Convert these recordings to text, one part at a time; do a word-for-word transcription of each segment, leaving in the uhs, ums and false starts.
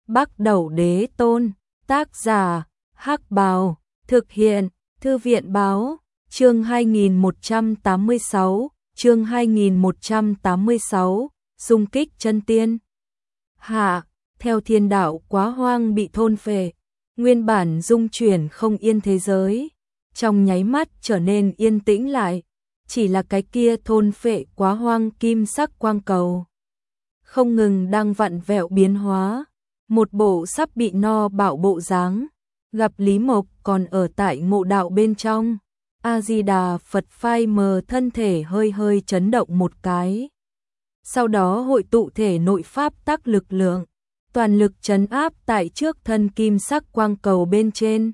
Bắc Đẩu Đế Tôn, tác giả, Hắc Bào, thực hiện, Thư viện báo, chương hai nghìn một trăm tám mươi sáu, chương hai nghìn một trăm tám mươi sáu, xung kích chân tiên. Hạ, theo thiên đạo quá hoang bị thôn phệ, nguyên bản dung chuyển không yên thế giới, trong nháy mắt trở nên yên tĩnh lại, chỉ là cái kia thôn phệ quá hoang kim sắc quang cầu. Không ngừng đang vặn vẹo biến hóa, một bộ sắp bị no bạo bộ dáng, gặp Lý Mộc còn ở tại ngộ đạo bên trong. A-di-đà Phật phai mờ thân thể hơi hơi chấn động một cái. Sau đó hội tụ thể nội pháp tắc lực lượng, toàn lực trấn áp tại trước thân kim sắc quang cầu bên trên.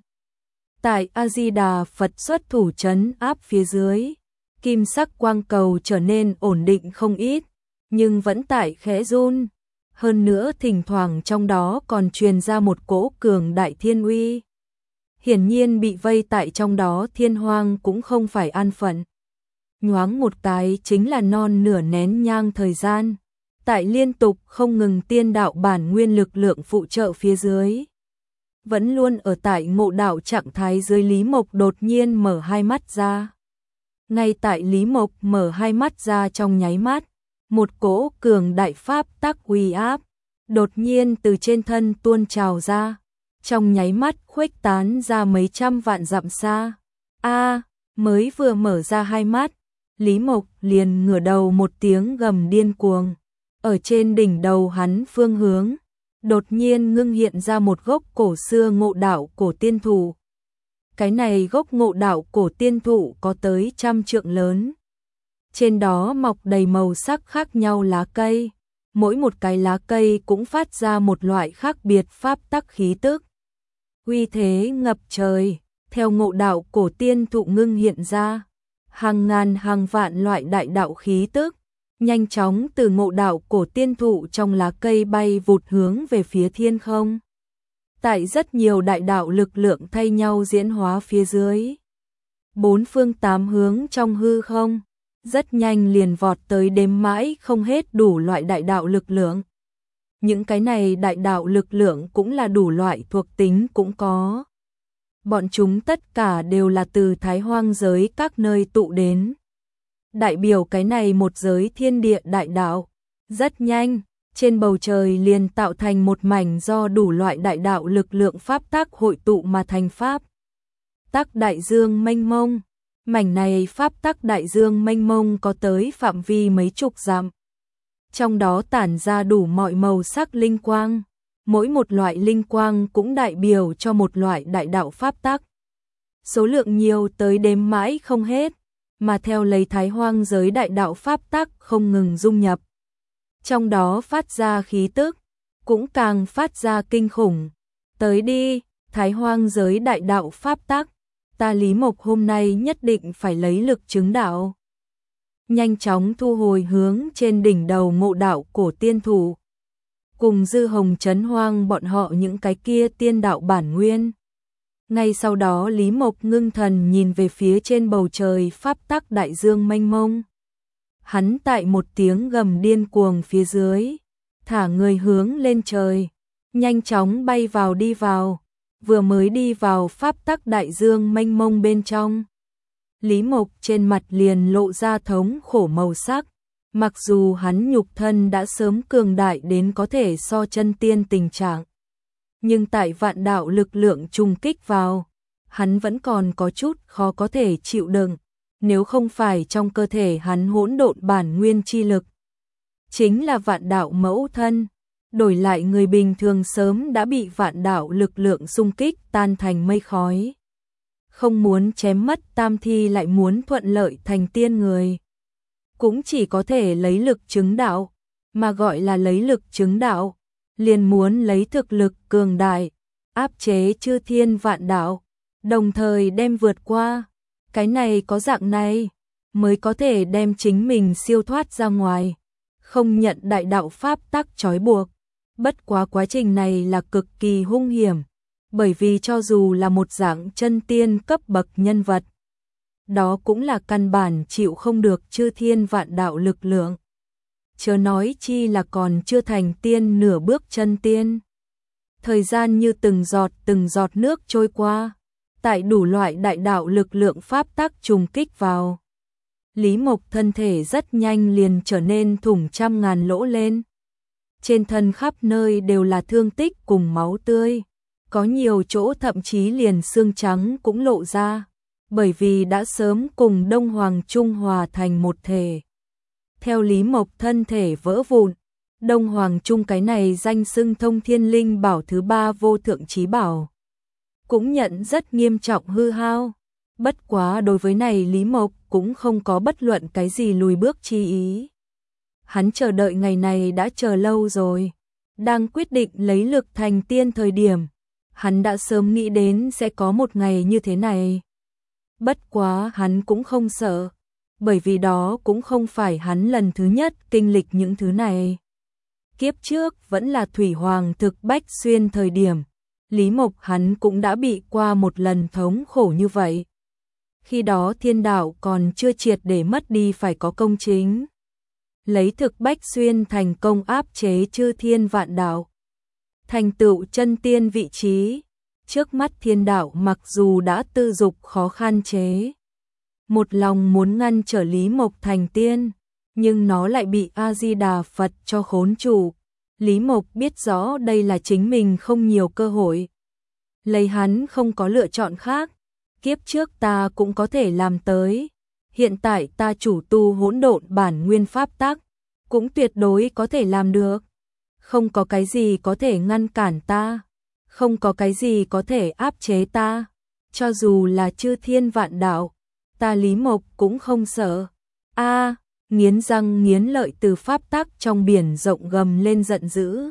Tại A-di-đà Phật xuất thủ trấn áp phía dưới, kim sắc quang cầu trở nên ổn định không ít, nhưng vẫn tại khẽ run. Hơn nữa thỉnh thoảng trong đó còn truyền ra một cỗ cường đại thiên uy. Hiển nhiên bị vây tại trong đó thiên hoang cũng không phải an phận. Nhoáng một cái chính là non nửa nén nhang thời gian, tại liên tục không ngừng tiên đạo bản nguyên lực lượng phụ trợ phía dưới. Vẫn luôn ở tại ngộ đạo trạng thái dưới Lý Mộc đột nhiên mở hai mắt ra. Ngay tại Lý Mộc mở hai mắt ra trong nháy mắt, một cỗ cường đại pháp tắc uy áp đột nhiên từ trên thân tuôn trào ra, trong nháy mắt khuếch tán ra mấy trăm vạn dặm xa. A, mới vừa mở ra hai mắt, Lý Mộc liền ngửa đầu một tiếng gầm điên cuồng. Ở trên đỉnh đầu hắn phương hướng, đột nhiên ngưng hiện ra một gốc cổ xưa ngộ đạo cổ tiên thụ. Cái này gốc ngộ đạo cổ tiên thụ có tới trăm trượng lớn. Trên đó mọc đầy màu sắc khác nhau lá cây, mỗi một cái lá cây cũng phát ra một loại khác biệt pháp tắc khí tức. Uy thế ngập trời, theo ngộ đạo cổ tiên thụ ngưng hiện ra, hàng ngàn hàng vạn loại đại đạo khí tức, nhanh chóng từ ngộ đạo cổ tiên thụ trong lá cây bay vụt hướng về phía thiên không. Tại rất nhiều đại đạo lực lượng thay nhau diễn hóa phía dưới, bốn phương tám hướng trong hư không, rất nhanh liền vọt tới đếm mãi không hết đủ loại đại đạo lực lượng. Những cái này đại đạo lực lượng cũng là đủ loại thuộc tính cũng có. Bọn chúng tất cả đều là từ Thái Hoang giới các nơi tụ đến, đại biểu cái này một giới thiên địa đại đạo. Rất nhanh, trên bầu trời liền tạo thành một mảnh do đủ loại đại đạo lực lượng pháp tắc hội tụ mà thành pháp tắc đại dương mênh mông. Mảnh này pháp tắc đại dương mênh mông có tới phạm vi mấy chục dặm. Trong đó tản ra đủ mọi màu sắc linh quang, mỗi một loại linh quang cũng đại biểu cho một loại đại đạo pháp tắc. Số lượng nhiều tới đếm mãi không hết, mà theo lấy Thái Hoang giới đại đạo pháp tắc không ngừng dung nhập. Trong đó phát ra khí tức, cũng càng phát ra kinh khủng. Tới đi, Thái Hoang giới đại đạo pháp tắc, ta Lý Mộc hôm nay nhất định phải lấy lực chứng đạo. Nhanh chóng thu hồi hướng trên đỉnh đầu ngộ đạo cổ tiên thủ. Cùng Dư Hồng Trấn Hoang bọn họ những cái kia tiên đạo bản nguyên. Ngay sau đó Lý Mộc ngưng thần nhìn về phía trên bầu trời pháp tắc đại dương mênh mông. Hắn tại một tiếng gầm điên cuồng phía dưới, thả người hướng lên trời, nhanh chóng bay vào đi vào. Vừa mới đi vào pháp tắc đại dương mênh mông bên trong, Lý Mộc trên mặt liền lộ ra thống khổ màu sắc. Mặc dù hắn nhục thân đã sớm cường đại đến có thể so chân tiên tình trạng, nhưng tại vạn đạo lực lượng trùng kích vào, hắn vẫn còn có chút khó có thể chịu đựng. Nếu không phải trong cơ thể hắn hỗn độn bản nguyên chi lực, chính là vạn đạo mẫu thân, đổi lại người bình thường sớm đã bị vạn đạo lực lượng xung kích tan thành mây khói. Không muốn chém mất tam thi lại muốn thuận lợi thành tiên người, cũng chỉ có thể lấy lực chứng đạo, mà gọi là lấy lực chứng đạo, liền muốn lấy thực lực cường đại, áp chế chư thiên vạn đạo, đồng thời đem vượt qua. Cái này có dạng này, mới có thể đem chính mình siêu thoát ra ngoài, không nhận đại đạo pháp tắc trói buộc. Bất quá quá trình này là cực kỳ hung hiểm, bởi vì cho dù là một dạng chân tiên cấp bậc nhân vật, đó cũng là căn bản chịu không được chư thiên vạn đạo lực lượng. Chớ nói chi là còn chưa thành tiên nửa bước chân tiên. Thời gian như từng giọt từng giọt nước trôi qua, tại đủ loại đại đạo lực lượng pháp tắc trùng kích vào. Lý Mộc thân thể rất nhanh liền trở nên thủng trăm ngàn lỗ lên. Trên thân khắp nơi đều là thương tích cùng máu tươi, có nhiều chỗ thậm chí liền xương trắng cũng lộ ra, bởi vì đã sớm cùng Đông Hoàng Trung hòa thành một thể. Theo Lý Mộc thân thể vỡ vụn, Đông Hoàng Trung cái này danh xưng thông thiên linh bảo thứ ba vô thượng chí bảo cũng nhận rất nghiêm trọng hư hao. Bất quá đối với này Lý Mộc cũng không có bất luận cái gì lùi bước chi ý. Hắn chờ đợi ngày này đã chờ lâu rồi. Đang quyết định lấy lực thành tiên thời điểm, hắn đã sớm nghĩ đến sẽ có một ngày như thế này. Bất quá hắn cũng không sợ, bởi vì đó cũng không phải hắn lần thứ nhất kinh lịch những thứ này. Kiếp trước vẫn là Thủy Hoàng thực Bách Xuyên thời điểm, Lý Mộc hắn cũng đã bị qua một lần thống khổ như vậy. Khi đó thiên đạo còn chưa triệt để mất đi phải có công chính. Lấy thực Bách Xuyên thành công áp chế chư thiên vạn đạo, thành tựu chân tiên vị trí. Trước mắt thiên đạo mặc dù đã tư dục khó khăn chế, một lòng muốn ngăn trở Lý Mộc thành tiên, nhưng nó lại bị A-di-đà Phật cho khốn trụ. Lý Mộc biết rõ đây là chính mình không nhiều cơ hội. Lấy hắn không có lựa chọn khác, kiếp trước ta cũng có thể làm tới. Hiện tại ta chủ tu hỗn độn bản nguyên pháp tắc, cũng tuyệt đối có thể làm được. Không có cái gì có thể ngăn cản ta, không có cái gì có thể áp chế ta. Cho dù là chư thiên vạn đạo, ta Lý Mộc cũng không sợ. A, nghiến răng nghiến lợi từ pháp tắc trong biển rộng gầm lên giận dữ.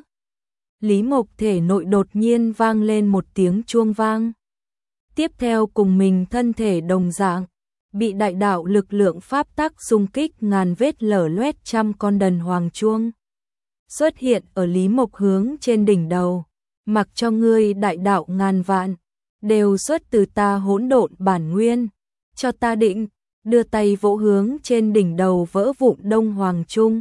Lý Mộc thể nội đột nhiên vang lên một tiếng chuông vang. Tiếp theo cùng mình thân thể đồng dạng, bị đại đạo lực lượng pháp tắc xung kích ngàn vết lở loét trăm con đần hoàng chuông. Xuất hiện ở Lý Mộc hướng trên đỉnh đầu, mặc cho ngươi đại đạo ngàn vạn, đều xuất từ ta hỗn độn bản nguyên, cho ta định, đưa tay vỗ hướng trên đỉnh đầu vỡ vụn Đông Hoàng Trung.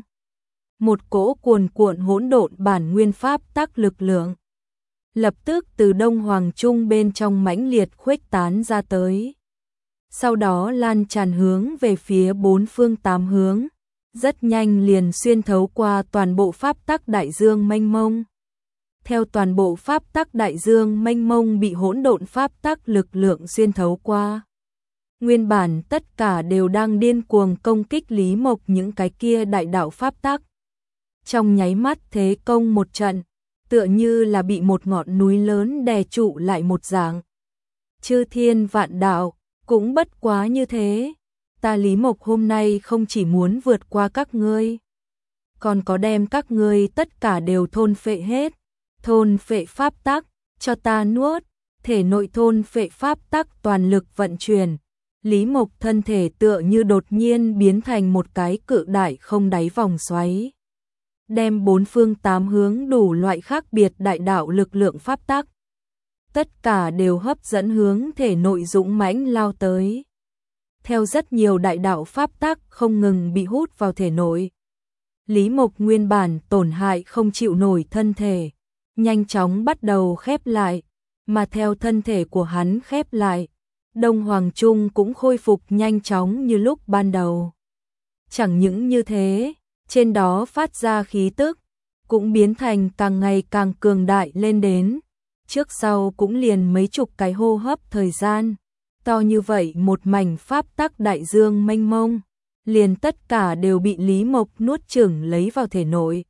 Một cỗ cuồn cuộn hỗn độn bản nguyên pháp tắc lực lượng lập tức từ Đông Hoàng Trung bên trong mãnh liệt khuếch tán ra tới. Sau đó lan tràn hướng về phía bốn phương tám hướng, rất nhanh liền xuyên thấu qua toàn bộ pháp tắc đại dương mênh mông. Theo toàn bộ pháp tắc đại dương mênh mông bị hỗn độn pháp tắc lực lượng xuyên thấu qua, nguyên bản tất cả đều đang điên cuồng công kích Lý Mộc những cái kia đại đạo pháp tắc. Trong nháy mắt thế công một trận, tựa như là bị một ngọn núi lớn đè trụ lại một dạng. Chư thiên vạn đạo, cũng bất quá như thế. Ta Lý Mộc hôm nay không chỉ muốn vượt qua các ngươi, còn có đem các ngươi tất cả đều thôn phệ hết. Thôn phệ pháp tắc, cho ta nuốt. Thể nội thôn phệ pháp tắc toàn lực vận chuyển. Lý Mộc thân thể tựa như đột nhiên biến thành một cái cự đại không đáy vòng xoáy, đem bốn phương tám hướng đủ loại khác biệt đại đạo lực lượng pháp tắc, tất cả đều hấp dẫn hướng thể nội dũng mãnh lao tới. Theo rất nhiều đại đạo pháp tắc không ngừng bị hút vào thể nội, Lý Mộc nguyên bản tổn hại không chịu nổi thân thể, nhanh chóng bắt đầu khép lại, mà theo thân thể của hắn khép lại, Đông Hoàng Trung cũng khôi phục nhanh chóng như lúc ban đầu. Chẳng những như thế, trên đó phát ra khí tức, cũng biến thành càng ngày càng cường đại lên đến. Trước sau cũng liền mấy chục cái hô hấp thời gian, to như vậy một mảnh pháp tắc đại dương mênh mông, liền tất cả đều bị Lý Mộc nuốt chửng lấy vào thể nội.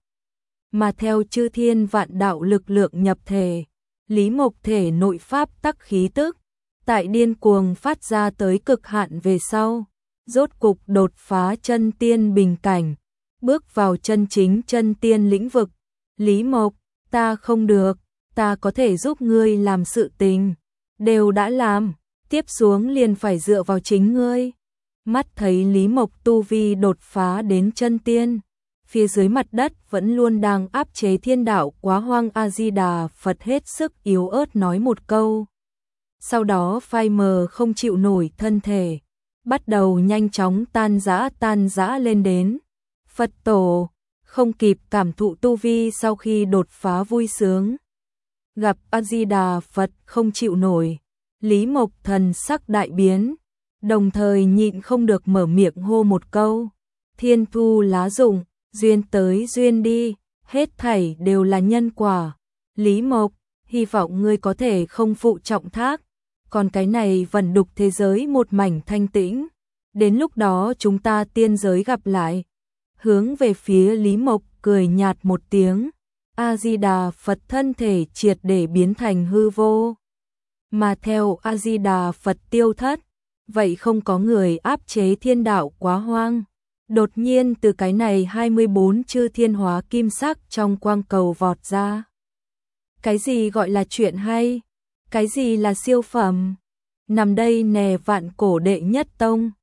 Mà theo chư thiên vạn đạo lực lượng nhập thể, Lý Mộc thể nội pháp tắc khí tức, tại điên cuồng phát ra tới cực hạn về sau, rốt cục đột phá chân tiên bình cảnh, bước vào chân chính chân tiên lĩnh vực. Lý Mộc, ta không được, ta có thể giúp ngươi làm sự tình, đều đã làm, tiếp xuống liền phải dựa vào chính ngươi. Mắt thấy Lý Mộc tu vi đột phá đến chân tiên, phía dưới mặt đất vẫn luôn đang áp chế thiên đạo quá hoang A-di-đà Phật hết sức yếu ớt nói một câu. Sau đó phai mờ không chịu nổi thân thể, bắt đầu nhanh chóng tan rã tan rã lên đến. Phật tổ, không kịp cảm thụ tu vi sau khi đột phá vui sướng. Gặp A-di-đà Phật không chịu nổi, Lý Mộc thần sắc đại biến, đồng thời nhịn không được mở miệng hô một câu. Thiên thu lá rụng, duyên tới duyên đi, hết thảy đều là nhân quả. Lý Mộc, hy vọng ngươi có thể không phụ trọng thác, còn cái này vẩn đục thế giới một mảnh thanh tĩnh. Đến lúc đó chúng ta tiên giới gặp lại. Hướng về phía Lý Mộc cười nhạt một tiếng, A-di-đà Phật thân thể triệt để biến thành hư vô. Mà theo A-di-đà Phật tiêu thất, vậy không có người áp chế thiên đạo quá hoang. Đột nhiên từ cái này hai mươi bốn chư thiên hóa kim sắc trong quang cầu vọt ra. Cái gì gọi là chuyện hay? Cái gì là siêu phẩm? Nằm đây nè vạn cổ đệ nhất tông.